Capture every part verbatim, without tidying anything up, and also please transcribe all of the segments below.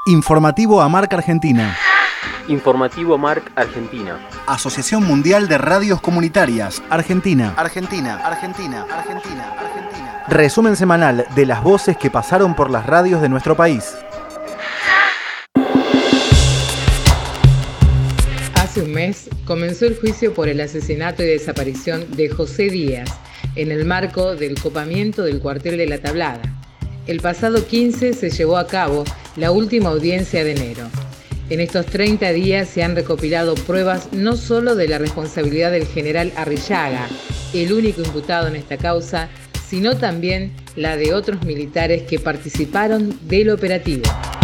Informativo AMARC Argentina. Informativo AMARC Argentina. Asociación Mundial de Radios Comunitarias. Argentina. Argentina. Argentina. Argentina. Argentina. Resumen semanal de las voces que pasaron por las radios de nuestro país. Hace un mes comenzó el juicio por el asesinato y desaparición de José Díaz en el marco del copamiento del cuartel de La Tablada. El pasado quince se llevó a cabo la última audiencia de enero. En estos treinta días se han recopilado pruebas no solo de la responsabilidad del general Arrillaga, el único imputado en esta causa, sino también la de otros militares que participaron del operativo.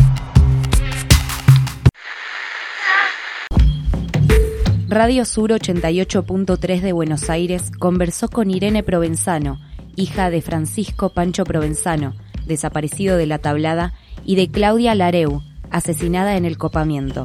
Radio Sur ochenta y ocho punto tres de Buenos Aires conversó con Irene Provenzano, hija de Francisco Pancho Provenzano, desaparecido de La Tablada, y de Claudia Lareu, asesinada en el copamiento.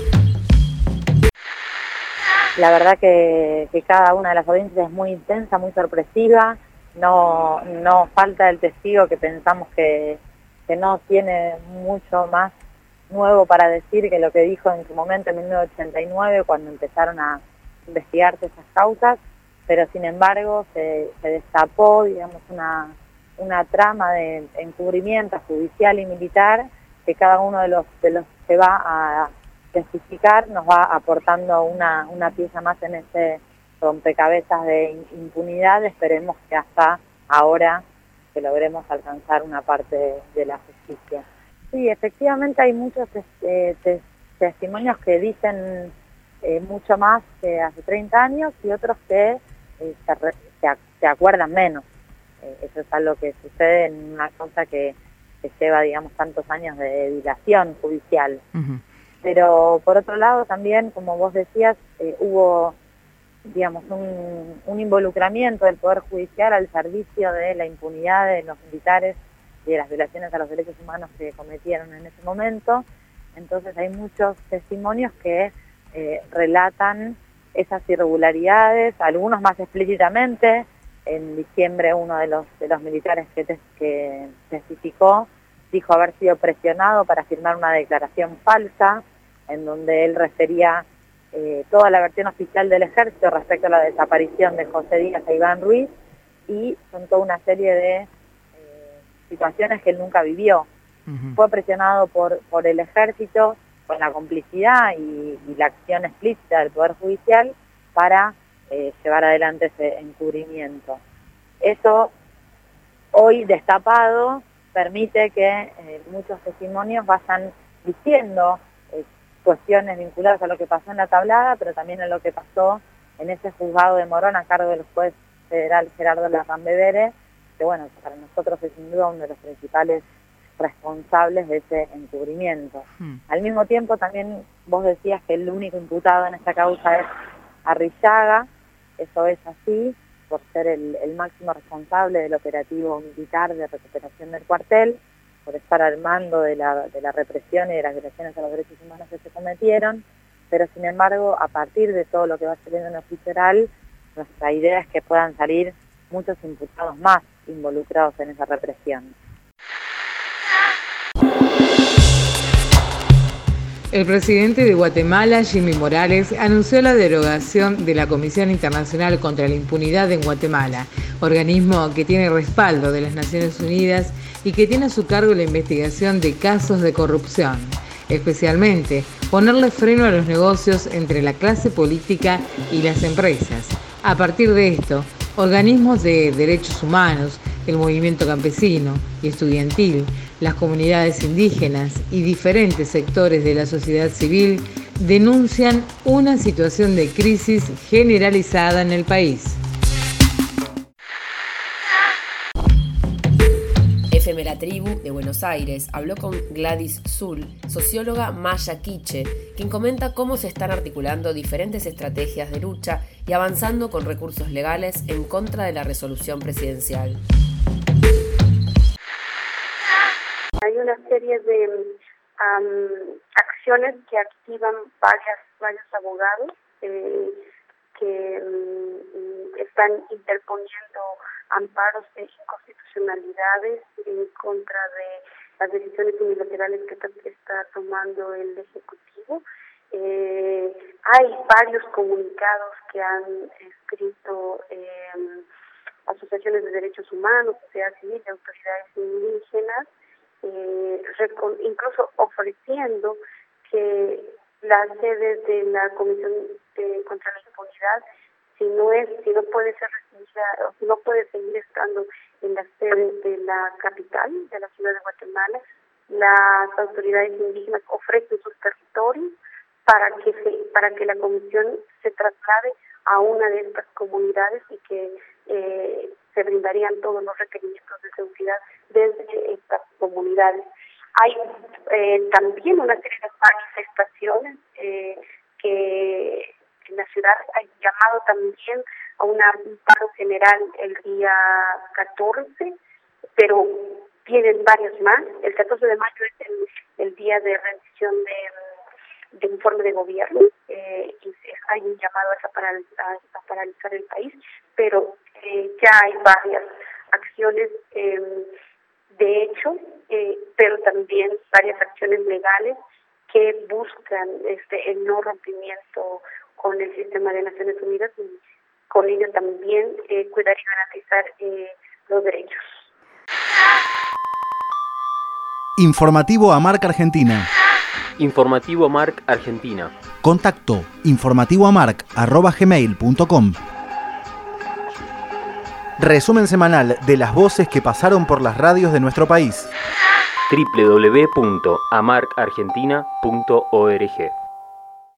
La verdad que, que cada una de las audiencias es muy intensa, muy sorpresiva. No, no falta el testigo que pensamos que, que no tiene mucho más nuevo para decir que lo que dijo en su momento en mil novecientos ochenta y nueve, cuando empezaron a investigarse esas causas, pero sin embargo se, se destapó, digamos, una, una trama de encubrimiento judicial y militar que cada uno de los de los que va a testificar nos va aportando una, una pieza más en ese rompecabezas de impunidad. Esperemos que hasta ahora que logremos alcanzar una parte de, de la justicia. Sí, efectivamente hay muchos eh, tes, testimonios que dicen eh, mucho más que hace treinta años y otros que eh, se, re, se, se acuerdan menos. Eh, eso es algo que sucede en una causa que, que lleva, digamos, tantos años de dilación judicial. Uh-huh. Pero por otro lado también, como vos decías, eh, hubo, digamos, un, un involucramiento del Poder Judicial al servicio de la impunidad de los militares y de las violaciones a los derechos humanos que cometieron en ese momento. Entonces hay muchos testimonios que eh, relatan esas irregularidades, algunos más explícitamente. En diciembre uno de los de los militares que, te, que testificó dijo haber sido presionado para firmar una declaración falsa en donde él refería eh, toda la versión oficial del ejército respecto a la desaparición de José Díaz e Iván Ruiz, y son toda una serie de eh, situaciones que él nunca vivió. Uh-huh. Fue presionado por, por el ejército con la complicidad y, y la acción explícita del Poder Judicial para eh, llevar adelante ese encubrimiento. Eso, hoy destapado, permite que eh, muchos testimonios vayan diciendo eh, cuestiones vinculadas a lo que pasó en La Tablada, pero también a lo que pasó en ese juzgado de Morón a cargo del juez federal Gerardo Larrambevere, que bueno, para nosotros es sin duda uno de los principales responsables de ese encubrimiento. Hmm. Al mismo tiempo también vos decías que el único imputado en esta causa es Arrillaga. Eso es así, por ser el, el máximo responsable del operativo militar de recuperación del cuartel, por estar al mando de la, de la represión y de las violaciones a los derechos humanos que se cometieron, pero sin embargo, a partir de todo lo que va saliendo en el juicio oral, nuestra idea es que puedan salir muchos imputados más involucrados en esa represión. El presidente de Guatemala, Jimmy Morales, anunció la derogación de la Comisión Internacional contra la Impunidad en Guatemala, organismo que tiene respaldo de las Naciones Unidas y que tiene a su cargo la investigación de casos de corrupción, especialmente ponerle freno a los negocios entre la clase política y las empresas. A partir de esto, organismos de derechos humanos, el movimiento campesino y estudiantil, las comunidades indígenas y diferentes sectores de la sociedad civil denuncian una situación de crisis generalizada en el país. Efemera Tribu de Buenos Aires habló con Gladys Zul, socióloga maya quiche, quien comenta cómo se están articulando diferentes estrategias de lucha y avanzando con recursos legales en contra de la resolución presidencial. Hay una serie de um, acciones que activan varias, varios abogados eh, que um, están interponiendo amparos de inconstitucionalidades en contra de las decisiones unilaterales que está, que está tomando el Ejecutivo. Eh, hay varios comunicados que han escrito eh, asociaciones de derechos humanos, sociedad civil, de autoridades indígenas, eh, recon, incluso ofreciendo que las sedes de la Comisión de, contra la Impunidad, si no es, si no puede ser restringida, o si no puede seguir estando en las sedes de la capital, de la ciudad de Guatemala, las autoridades indígenas ofrecen sus territorios para que se, para que la comisión se traslade a una de estas comunidades y que eh, se brindarían todos los requerimientos de seguridad desde estas comunidades. Hay eh, también una serie de manifestaciones eh, que en la ciudad hay llamado también a una, un paro general el día catorce, pero tienen varios más. El catorce de mayo es el, el día de rendición de de informe de gobierno, eh, y hay un llamado a, paralizar, a paralizar el país, pero eh, ya hay varias acciones eh, de hecho, eh, pero también varias acciones legales que buscan este el no rompimiento con el sistema de Naciones Unidas y con ello también eh, cuidar y garantizar eh, los derechos. Informativo AMARC Argentina. Informativo AMARC Argentina. Contacto informativoamarc arroba gmail punto com. Resumen semanal de las voces que pasaron por las radios de nuestro país. doble u doble u doble u punto amarc argentina punto org